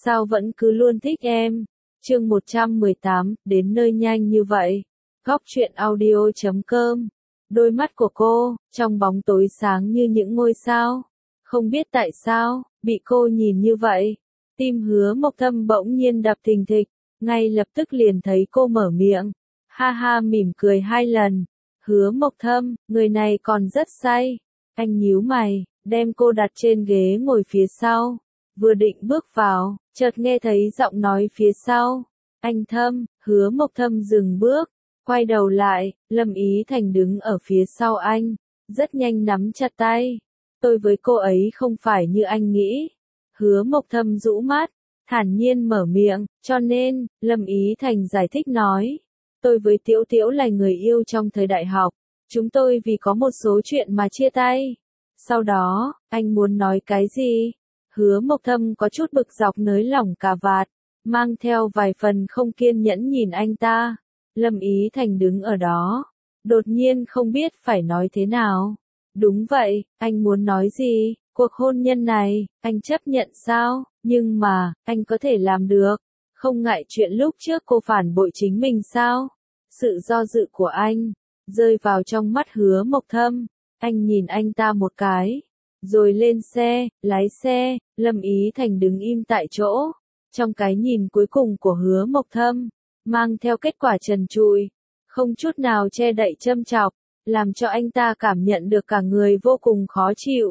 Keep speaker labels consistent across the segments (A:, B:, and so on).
A: sao vẫn cứ luôn thích em. Chương 118, đến nơi nhanh như vậy. Góc truyện audio.com. Đôi mắt của cô, trong bóng tối sáng như những ngôi sao. Không biết tại sao, bị cô nhìn như vậy. Tim Hứa Mộc Thâm bỗng nhiên đập thình thịch, ngay lập tức liền thấy cô mở miệng. Ha ha mỉm cười 2 lần. Hứa Mộc Thâm, người này còn rất say. Anh nhíu mày, đem cô đặt trên ghế ngồi phía sau. Vừa định bước vào, chợt nghe thấy giọng nói phía sau. Anh Thâm, Hứa Mộc Thâm dừng bước, quay đầu lại, Lâm Ý Thành đứng ở phía sau anh, rất nhanh nắm chặt tay. Tôi với cô ấy không phải như anh nghĩ. Hứa Mộc Thâm rũ mắt, thản nhiên mở miệng, cho nên, Lâm Ý Thành giải thích nói. Tôi với Tiểu Tiểu là người yêu trong thời đại học, chúng tôi vì có một số chuyện mà chia tay. Sau đó, anh muốn nói cái gì? Hứa Mộc Thâm có chút bực dọc nới lỏng cà vạt, mang theo vài phần không kiên nhẫn nhìn anh ta. Lâm Ý Thành đứng ở đó, đột nhiên không biết phải nói thế nào. Đúng vậy, anh muốn nói gì? Cuộc hôn nhân này, anh chấp nhận sao? Nhưng mà, anh có thể làm được. Không ngại chuyện lúc trước cô phản bội chính mình sao? Sự do dự của anh, rơi vào trong mắt Hứa Mộc Thâm. Anh nhìn anh ta một cái, rồi lên xe, lái xe. Lâm Ý Thành đứng im tại chỗ. Trong cái nhìn cuối cùng của Hứa Mộc Thâm, mang theo kết quả trần trụi, không chút nào che đậy châm chọc, làm cho anh ta cảm nhận được cả người vô cùng khó chịu.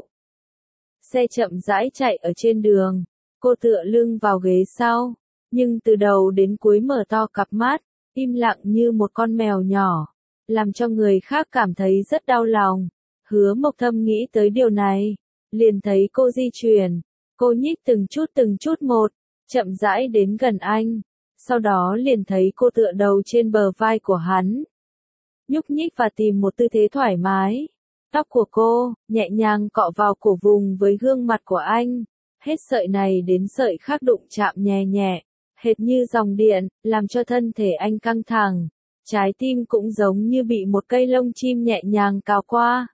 A: Xe chậm rãi chạy ở trên đường, cô tựa lưng vào ghế sau, nhưng từ đầu đến cuối mở to cặp mắt, im lặng như một con mèo nhỏ, làm cho người khác cảm thấy rất đau lòng. Hứa Mộc Thâm nghĩ tới điều này, liền thấy cô di chuyển, cô nhích từng chút một, chậm rãi đến gần anh, sau đó liền thấy cô tựa đầu trên bờ vai của hắn, nhúc nhích và tìm một tư thế thoải mái. Tóc của cô, nhẹ nhàng cọ vào cổ vùng với gương mặt của anh, hết sợi này đến sợi khác đụng chạm nhẹ nhẹ, hệt như dòng điện, làm cho thân thể anh căng thẳng, trái tim cũng giống như bị một cây lông chim nhẹ nhàng cào qua.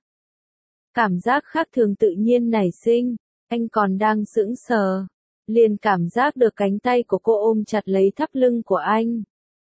A: Cảm giác khác thường tự nhiên nảy sinh, anh còn đang sững sờ, liền cảm giác được cánh tay của cô ôm chặt lấy thắt lưng của anh.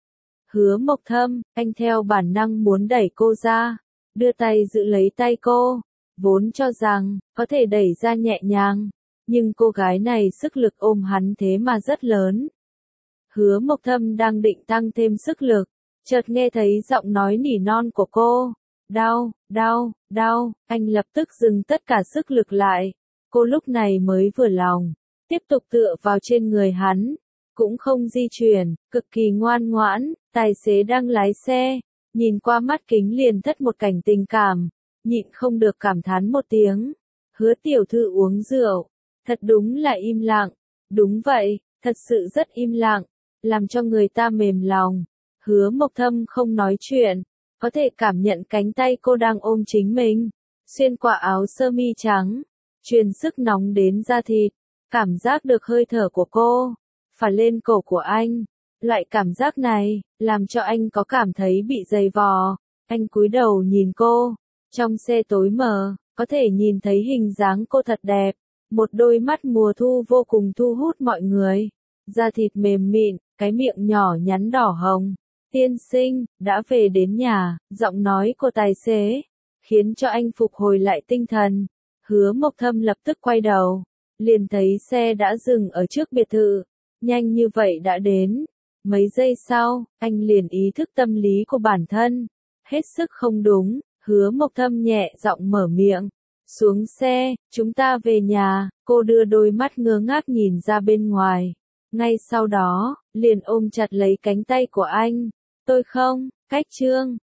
A: Hứa Mộc Thâm, anh theo bản năng muốn đẩy cô ra, đưa tay giữ lấy tay cô, vốn cho rằng, có thể đẩy ra nhẹ nhàng, nhưng cô gái này sức lực ôm hắn thế mà rất lớn. Hứa Mộc Thâm đang định tăng thêm sức lực, chợt nghe thấy giọng nói nỉ non của cô. Đau, đau, đau, anh lập tức dừng tất cả sức lực lại. Cô lúc này mới vừa lòng, tiếp tục tựa vào trên người hắn, cũng không di chuyển, cực kỳ ngoan ngoãn. Tài xế đang lái xe, nhìn qua mắt kính liền thất một cảnh tình cảm, nhịn không được cảm thán một tiếng. Hứa tiểu thư uống rượu, thật đúng là im lặng. Đúng vậy, thật sự rất im lặng, làm cho người ta mềm lòng. Hứa Mộc Thâm không nói chuyện, có thể cảm nhận cánh tay cô đang ôm chính mình, xuyên qua áo sơ mi trắng, truyền sức nóng đến da thịt, cảm giác được hơi thở của cô phả lên cổ của anh. Loại cảm giác này, làm cho anh có cảm thấy bị dày vò. Anh cúi đầu nhìn cô, trong xe tối mờ, có thể nhìn thấy hình dáng cô thật đẹp, một đôi mắt mùa thu vô cùng thu hút mọi người. Da thịt mềm mịn, cái miệng nhỏ nhắn đỏ hồng. Tiên sinh, đã về đến nhà, giọng nói của tài xế, khiến cho anh phục hồi lại tinh thần. Hứa Mộc Thâm lập tức quay đầu, liền thấy xe đã dừng ở trước biệt thự, nhanh như vậy đã đến. Mấy giây sau, anh liền ý thức tâm lý của bản thân, hết sức không đúng. Hứa Mộc Thâm nhẹ giọng mở miệng, xuống xe, chúng ta về nhà. Cô đưa đôi mắt ngơ ngác nhìn ra bên ngoài, ngay sau đó, liền ôm chặt lấy cánh tay của anh. Tôi không, cách chương.